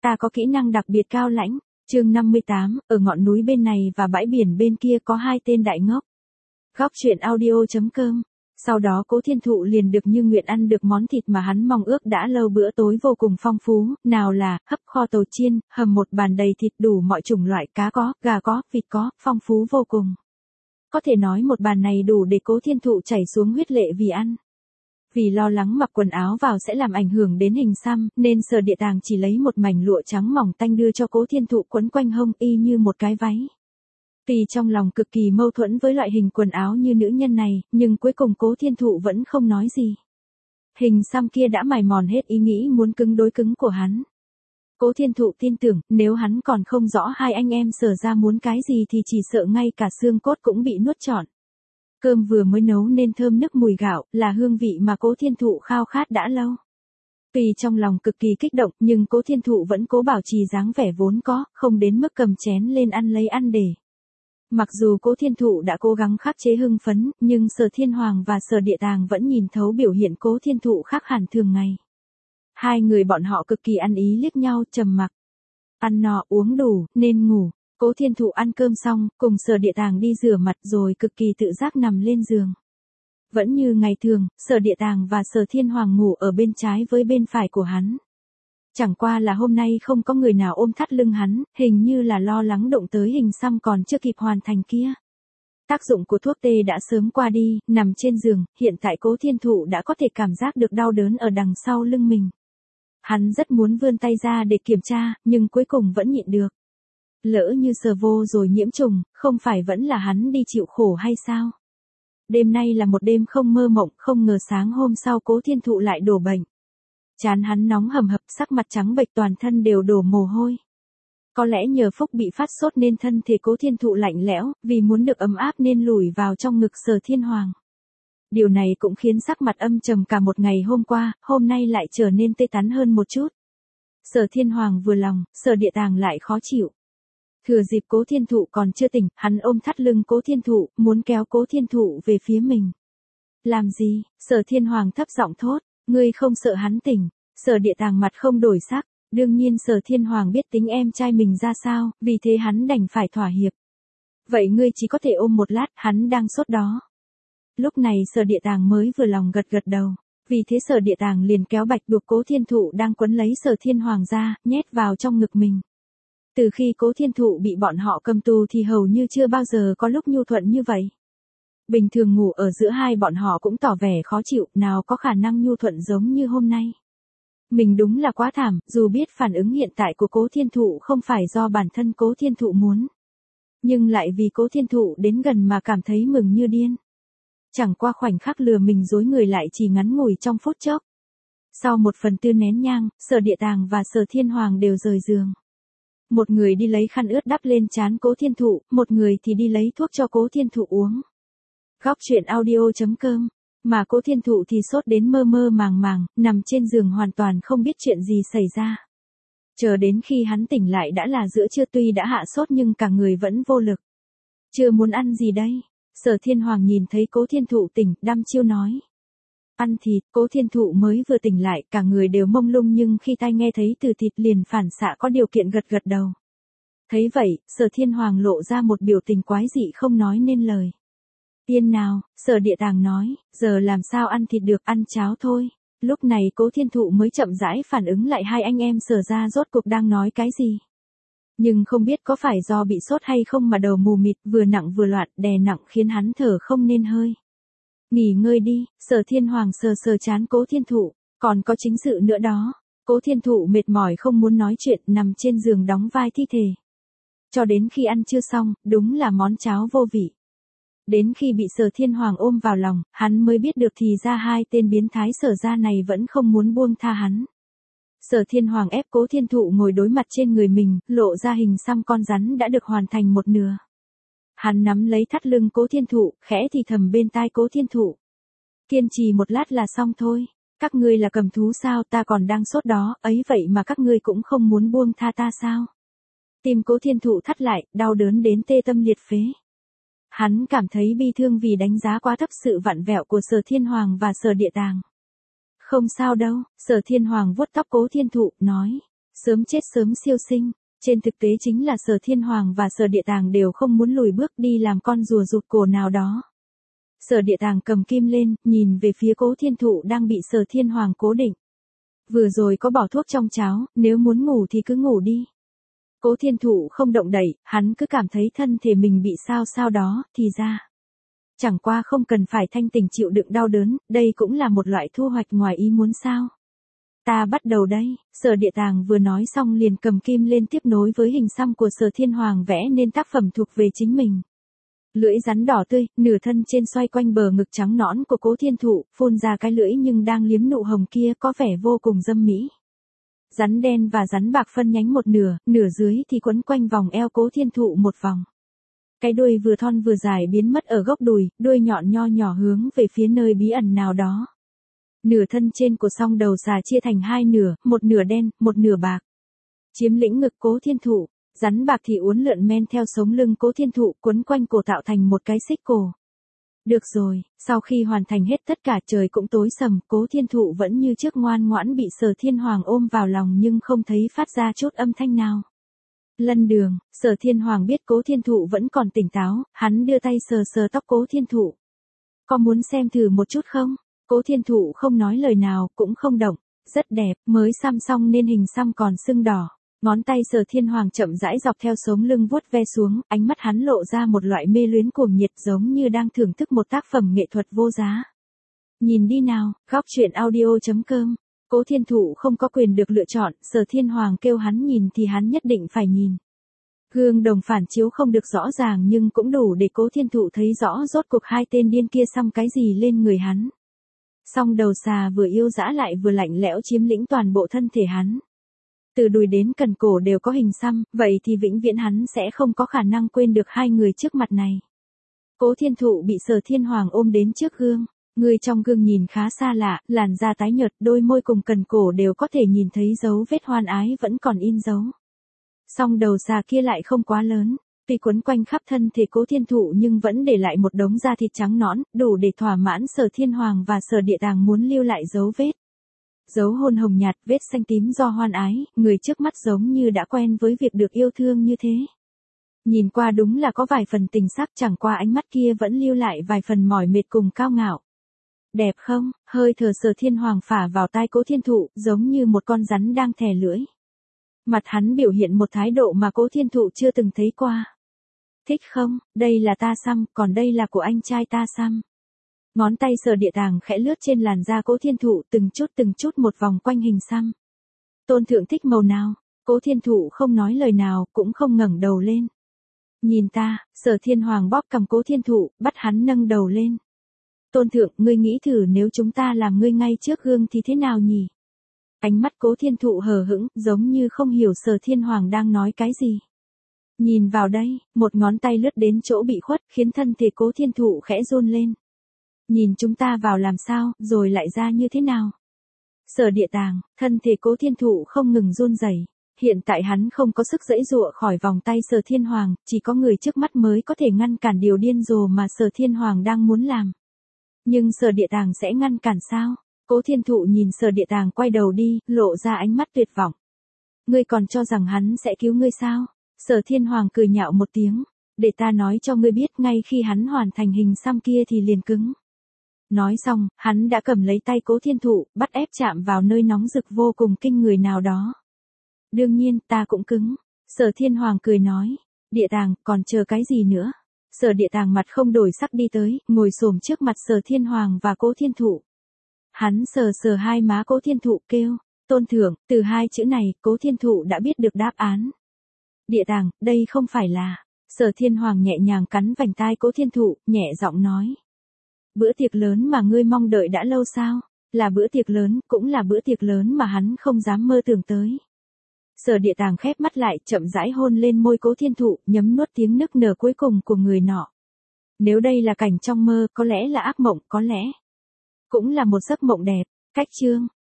Ta có kỹ năng đặc biệt cao lãnh. Chương 58, ở ngọn núi bên này và bãi biển bên kia có hai tên đại ngốc. Góc truyện audio.com. Sau đó Cố Thiên Thụ liền được như nguyện ăn được món thịt mà hắn mong ước đã lâu, bữa tối vô cùng phong phú, nào là hấp kho tàu chiên, hầm một bàn đầy thịt đủ mọi chủng loại, cá có, gà có, vịt có, phong phú vô cùng. Có thể nói một bàn này đủ để Cố Thiên Thụ chảy xuống huyết lệ vì ăn. Vì lo lắng mặc quần áo vào sẽ làm ảnh hưởng đến hình xăm, nên Sở Địa Tàng chỉ lấy một mảnh lụa trắng mỏng tanh đưa cho Cố Thiên Thụ quấn quanh hông y như một cái váy. Tuy trong lòng cực kỳ mâu thuẫn với loại hình quần áo như nữ nhân này, nhưng cuối cùng Cố Thiên Thụ vẫn không nói gì. Hình xăm kia đã mài mòn hết ý nghĩ muốn cứng đối cứng của hắn. Cố Thiên Thụ tin tưởng, nếu hắn còn không rõ hai anh em Sở ra muốn cái gì thì chỉ sợ ngay cả xương cốt cũng bị nuốt trọn. Cơm vừa mới nấu nên thơm nức mùi gạo, là hương vị mà Cố Thiên Thụ khao khát đã lâu. Tuy trong lòng cực kỳ kích động, nhưng Cố Thiên Thụ vẫn cố bảo trì dáng vẻ vốn có, không đến mức cầm chén lên ăn lấy ăn để. Mặc dù Cố Thiên Thụ đã cố gắng khắc chế hưng phấn, nhưng Sở Thiên Hoàng và Sở Địa Tàng vẫn nhìn thấu biểu hiện Cố Thiên Thụ khác hẳn thường ngày. Hai người bọn họ cực kỳ ăn ý liếc nhau, trầm mặc. Ăn no uống đủ, nên ngủ. Cố Thiên Thụ ăn cơm xong, cùng Sở Địa Tàng đi rửa mặt rồi cực kỳ tự giác nằm lên giường. Vẫn như ngày thường, Sở Địa Tàng và Sở Thiên Hoàng ngủ ở bên trái với bên phải của hắn. Chẳng qua là hôm nay không có người nào ôm thắt lưng hắn, hình như là lo lắng động tới hình xăm còn chưa kịp hoàn thành kia. Tác dụng của thuốc tê đã sớm qua đi, nằm trên giường, hiện tại Cố Thiên Thụ đã có thể cảm giác được đau đớn ở đằng sau lưng mình. Hắn rất muốn vươn tay ra để kiểm tra, nhưng cuối cùng vẫn nhịn được. Lỡ như sờ vô rồi nhiễm trùng, không phải vẫn là hắn đi chịu khổ hay sao? Đêm nay là một đêm không mơ mộng, không ngờ sáng hôm sau Cố Thiên Thụ lại đổ bệnh. Trán hắn nóng hầm hập, sắc mặt trắng bệch, toàn thân đều đổ mồ hôi. Có lẽ nhờ phúc bị phát sốt nên thân thể Cố Thiên Thụ lạnh lẽo, vì muốn được ấm áp nên lủi vào trong ngực Sở Thiên Hoàng. Điều này cũng khiến sắc mặt âm trầm cả một ngày hôm qua, hôm nay lại trở nên tươi tắn hơn một chút. Sở Thiên Hoàng vừa lòng, Sở Địa Tàng lại khó chịu. Thừa dịp Cố Thiên Thụ còn chưa tỉnh, hắn ôm thắt lưng Cố Thiên Thụ, muốn kéo Cố Thiên Thụ về phía mình. Làm gì? Sở Thiên Hoàng thấp giọng thốt, ngươi không sợ hắn tỉnh? Sở Địa Tàng mặt không đổi sắc, đương nhiên Sở Thiên Hoàng biết tính em trai mình ra sao, vì thế hắn đành phải thỏa hiệp. Vậy ngươi chỉ có thể ôm một lát, hắn đang sốt đó. Lúc này Sở Địa Tàng mới vừa lòng gật gật đầu. Vì thế Sở Địa Tàng liền kéo bạch buộc Cố Thiên Thụ đang quấn lấy Sở Thiên Hoàng ra, nhét vào trong ngực mình. Từ khi Cố Thiên Thụ bị bọn họ cầm tù thì hầu như chưa bao giờ có lúc nhu thuận như vậy. Bình thường ngủ ở giữa hai bọn họ cũng tỏ vẻ khó chịu, nào có khả năng nhu thuận giống như hôm nay. Mình đúng là quá thảm, dù biết phản ứng hiện tại của Cố Thiên Thụ không phải do bản thân Cố Thiên Thụ muốn. Nhưng lại vì Cố Thiên Thụ đến gần mà cảm thấy mừng như điên. Chẳng qua khoảnh khắc lừa mình dối người lại chỉ ngắn ngủi trong phút chốc. Sau 1/4 nén nhang, Sở Địa Tàng và Sở Thiên Hoàng đều rời giường. Một người đi lấy khăn ướt đắp lên trán Cố Thiên Thụ, một người thì đi lấy thuốc cho Cố Thiên Thụ uống. Góc truyện audio.com. Mà Cố Thiên Thụ thì sốt đến mơ mơ màng màng, nằm trên giường hoàn toàn không biết chuyện gì xảy ra. Chờ đến khi hắn tỉnh lại đã là giữa trưa, tuy đã hạ sốt nhưng cả người vẫn vô lực. Chưa muốn ăn gì đây? Sở Thiên Hoàng nhìn thấy Cố Thiên Thụ tỉnh, đăm chiêu nói. Ăn thịt. Cố Thiên Thụ mới vừa tỉnh lại, cả người đều mông lung, nhưng khi tai nghe thấy từ thịt liền phản xạ có điều kiện gật gật đầu. Thấy vậy, Sở Thiên Hoàng lộ ra một biểu tình quái dị không nói nên lời. Yên nào, Sở Địa Tàng nói, giờ làm sao ăn thịt được, ăn cháo thôi. Lúc này Cố Thiên Thụ mới chậm rãi phản ứng lại hai anh em Sở ra rốt cuộc đang nói cái gì. Nhưng không biết có phải do bị sốt hay không mà đầu mù mịt, vừa nặng vừa loạn, đè nặng khiến hắn thở không nên hơi. Nghỉ ngơi đi. Sở Thiên Hoàng sờ sờ trán Cố Thiên Thụ, còn có chính sự nữa đó. Cố Thiên Thụ mệt mỏi không muốn nói chuyện, nằm trên giường đóng vai thi thể. Cho đến khi ăn chưa xong, đúng là món cháo vô vị. Đến khi bị Sở Thiên Hoàng ôm vào lòng, hắn mới biết được thì ra hai tên biến thái Sở ra này vẫn không muốn buông tha hắn. Sở Thiên Hoàng ép Cố Thiên Thụ ngồi đối mặt trên người mình, lộ ra hình xăm con rắn đã được hoàn thành một nửa. Hắn nắm lấy thắt lưng Cố Thiên Thụ, khẽ thì thầm bên tai Cố Thiên Thụ. Kiên trì một lát là xong thôi. Các ngươi là cầm thú sao, ta còn đang sốt đó, ấy vậy mà các ngươi cũng không muốn buông tha ta sao? Tim Cố Thiên Thụ thắt lại, đau đớn đến tê tâm liệt phế. Hắn cảm thấy bi thương vì đánh giá quá thấp sự vặn vẹo của Sở Thiên Hoàng và Sở Địa Tàng. Không sao đâu. Sở Thiên Hoàng vuốt tóc Cố Thiên Thụ, nói. Sớm chết sớm siêu sinh, trên thực tế chính là Sở Thiên Hoàng và Sở Địa Tàng đều không muốn lùi bước đi làm con rùa rụt cổ nào đó. Sở Địa Tàng cầm kim lên, nhìn về phía Cố Thiên Thụ đang bị Sở Thiên Hoàng cố định. Vừa rồi có bỏ thuốc trong cháo, nếu muốn ngủ thì cứ ngủ đi. Cố Thiên Thụ không động đậy, hắn cứ cảm thấy thân thể mình bị sao đó, thì ra. Chẳng qua không cần phải thanh tỉnh chịu đựng đau đớn, đây cũng là một loại thu hoạch ngoài ý muốn sao. Ta bắt đầu đây, Sở Địa Tàng vừa nói xong liền cầm kim lên tiếp nối với hình xăm của Sở Thiên Hoàng vẽ nên tác phẩm thuộc về chính mình. Lưỡi rắn đỏ tươi, nửa thân trên xoay quanh bờ ngực trắng nõn của Cố Thiên Thụ, phun ra cái lưỡi nhưng đang liếm nụ hồng kia có vẻ vô cùng dâm mỹ. Rắn đen và rắn bạc phân nhánh một nửa, nửa dưới thì quấn quanh vòng eo Cố Thiên Thụ một vòng. Cái đuôi vừa thon vừa dài biến mất ở gốc đùi, đuôi nhọn nho nhỏ hướng về phía nơi bí ẩn nào đó. Nửa thân trên của song đầu xà chia thành hai nửa, một nửa đen, một nửa bạc. Chiếm lĩnh ngực Cố Thiên Thụ, rắn bạc thì uốn lượn men theo sống lưng Cố Thiên Thụ quấn quanh cổ tạo thành một cái xích cổ. Được rồi, sau khi hoàn thành hết tất cả trời cũng tối sầm, Cố Thiên Thụ vẫn như trước ngoan ngoãn bị Sở Thiên Hoàng ôm vào lòng nhưng không thấy phát ra chút âm thanh nào. Lân đường, Sở Thiên Hoàng biết Cố Thiên Thụ vẫn còn tỉnh táo, hắn đưa tay sờ sờ tóc Cố Thiên Thụ. Có muốn xem thử một chút không? Cố Thiên Thụ không nói lời nào, cũng không động. Rất đẹp, mới xăm xong nên hình xăm còn sưng đỏ. Ngón tay Sở Thiên Hoàng chậm rãi dọc theo sống lưng vuốt ve xuống, ánh mắt hắn lộ ra một loại mê luyến cuồng nhiệt giống như đang thưởng thức một tác phẩm nghệ thuật vô giá. Nhìn đi nào, góc truyện audio.com. Cố Thiên Thụ không có quyền được lựa chọn, Sở Thiên Hoàng kêu hắn nhìn thì hắn nhất định phải nhìn. Gương đồng phản chiếu không được rõ ràng nhưng cũng đủ để Cố Thiên Thụ thấy rõ rốt cuộc hai tên điên kia xăm cái gì lên người hắn. Song đầu xà vừa yêu dã lại vừa lạnh lẽo chiếm lĩnh toàn bộ thân thể hắn. Từ đùi đến cần cổ đều có hình xăm, vậy thì vĩnh viễn hắn sẽ không có khả năng quên được hai người trước mặt này. Cố Thiên Thụ bị Sở Thiên Hoàng ôm đến trước gương. Người trong gương nhìn khá xa lạ, làn da tái nhợt, đôi môi cùng cần cổ đều có thể nhìn thấy dấu vết hoan ái vẫn còn in dấu. Song đầu xà kia lại không quá lớn, tuy quấn quanh khắp thân thể Cố Thiên Thụ nhưng vẫn để lại một đống da thịt trắng nõn, đủ để thỏa mãn Sở Thiên Hoàng và Sở Địa Tàng muốn lưu lại dấu vết. Dấu hôn hồng nhạt, vết xanh tím do hoan ái, người trước mắt giống như đã quen với việc được yêu thương như thế. Nhìn qua đúng là có vài phần tình sắc, chẳng qua ánh mắt kia vẫn lưu lại vài phần mỏi mệt cùng cao ngạo. Đẹp không? Hơi thở Sở Thiên Hoàng phả vào tai Cố Thiên Thụ, giống như một con rắn đang thè lưỡi. Mặt hắn biểu hiện một thái độ mà Cố Thiên Thụ chưa từng thấy qua. Thích không? Đây là ta xăm, còn đây là của anh trai ta xăm. Ngón tay Sở Địa Tàng khẽ lướt trên làn da Cố Thiên Thụ từng chút một vòng quanh hình xăm. Tôn thượng thích màu nào? Cố Thiên Thụ không nói lời nào, cũng không ngẩng đầu lên. Nhìn ta, Sở Thiên Hoàng bóp cằm Cố Thiên Thụ, bắt hắn nâng đầu lên. Tôn thượng, ngươi nghĩ thử nếu chúng ta làm ngươi ngay trước gương thì thế nào nhỉ? Ánh mắt Cố Thiên Thụ hờ hững, giống như không hiểu Sở Thiên Hoàng đang nói cái gì. Nhìn vào đây, một ngón tay lướt đến chỗ bị khuất, khiến thân thể Cố Thiên Thụ khẽ run lên. Nhìn chúng ta vào làm sao, rồi lại ra như thế nào? Sở Địa Tàng, thân thể Cố Thiên Thụ không ngừng run rẩy. Hiện tại hắn không có sức giãy giụa khỏi vòng tay Sở Thiên Hoàng, chỉ có người trước mắt mới có thể ngăn cản điều điên rồ mà Sở Thiên Hoàng đang muốn làm. Nhưng Sở Địa Tàng sẽ ngăn cản sao? Cố Thiên Thụ nhìn Sở Địa Tàng quay đầu đi, lộ ra ánh mắt tuyệt vọng. Ngươi còn cho rằng hắn sẽ cứu ngươi sao? Sở Thiên Hoàng cười nhạo một tiếng. Để ta nói cho ngươi biết, ngay khi hắn hoàn thành hình xăm kia thì liền cứng. Nói xong, hắn đã cầm lấy tay Cố Thiên Thụ, bắt ép chạm vào nơi nóng rực vô cùng kinh người nào đó. Đương nhiên, ta cũng cứng. Sở Thiên Hoàng cười nói. Địa Tàng, còn chờ cái gì nữa? Sở Địa Tàng mặt không đổi sắc đi tới, ngồi xổm trước mặt Sở Thiên Hoàng và Cố Thiên Thụ. Hắn sờ sờ hai má Cố Thiên Thụ kêu. Tôn thượng, từ hai chữ này, Cố Thiên Thụ đã biết được đáp án. Địa Tàng, đây không phải là. Sở Thiên Hoàng nhẹ nhàng cắn vành tai Cố Thiên Thụ, nhẹ giọng nói. Bữa tiệc lớn mà ngươi mong đợi đã lâu sao? Là bữa tiệc lớn, cũng là bữa tiệc lớn mà hắn không dám mơ tưởng tới. Sở Địa Tàng khép mắt lại, chậm rãi hôn lên môi Cố Thiên Thụ, nhấm nuốt tiếng nức nở cuối cùng của người nọ. Nếu đây là cảnh trong mơ, có lẽ là ác mộng, có lẽ cũng là một giấc mộng đẹp. Cách chương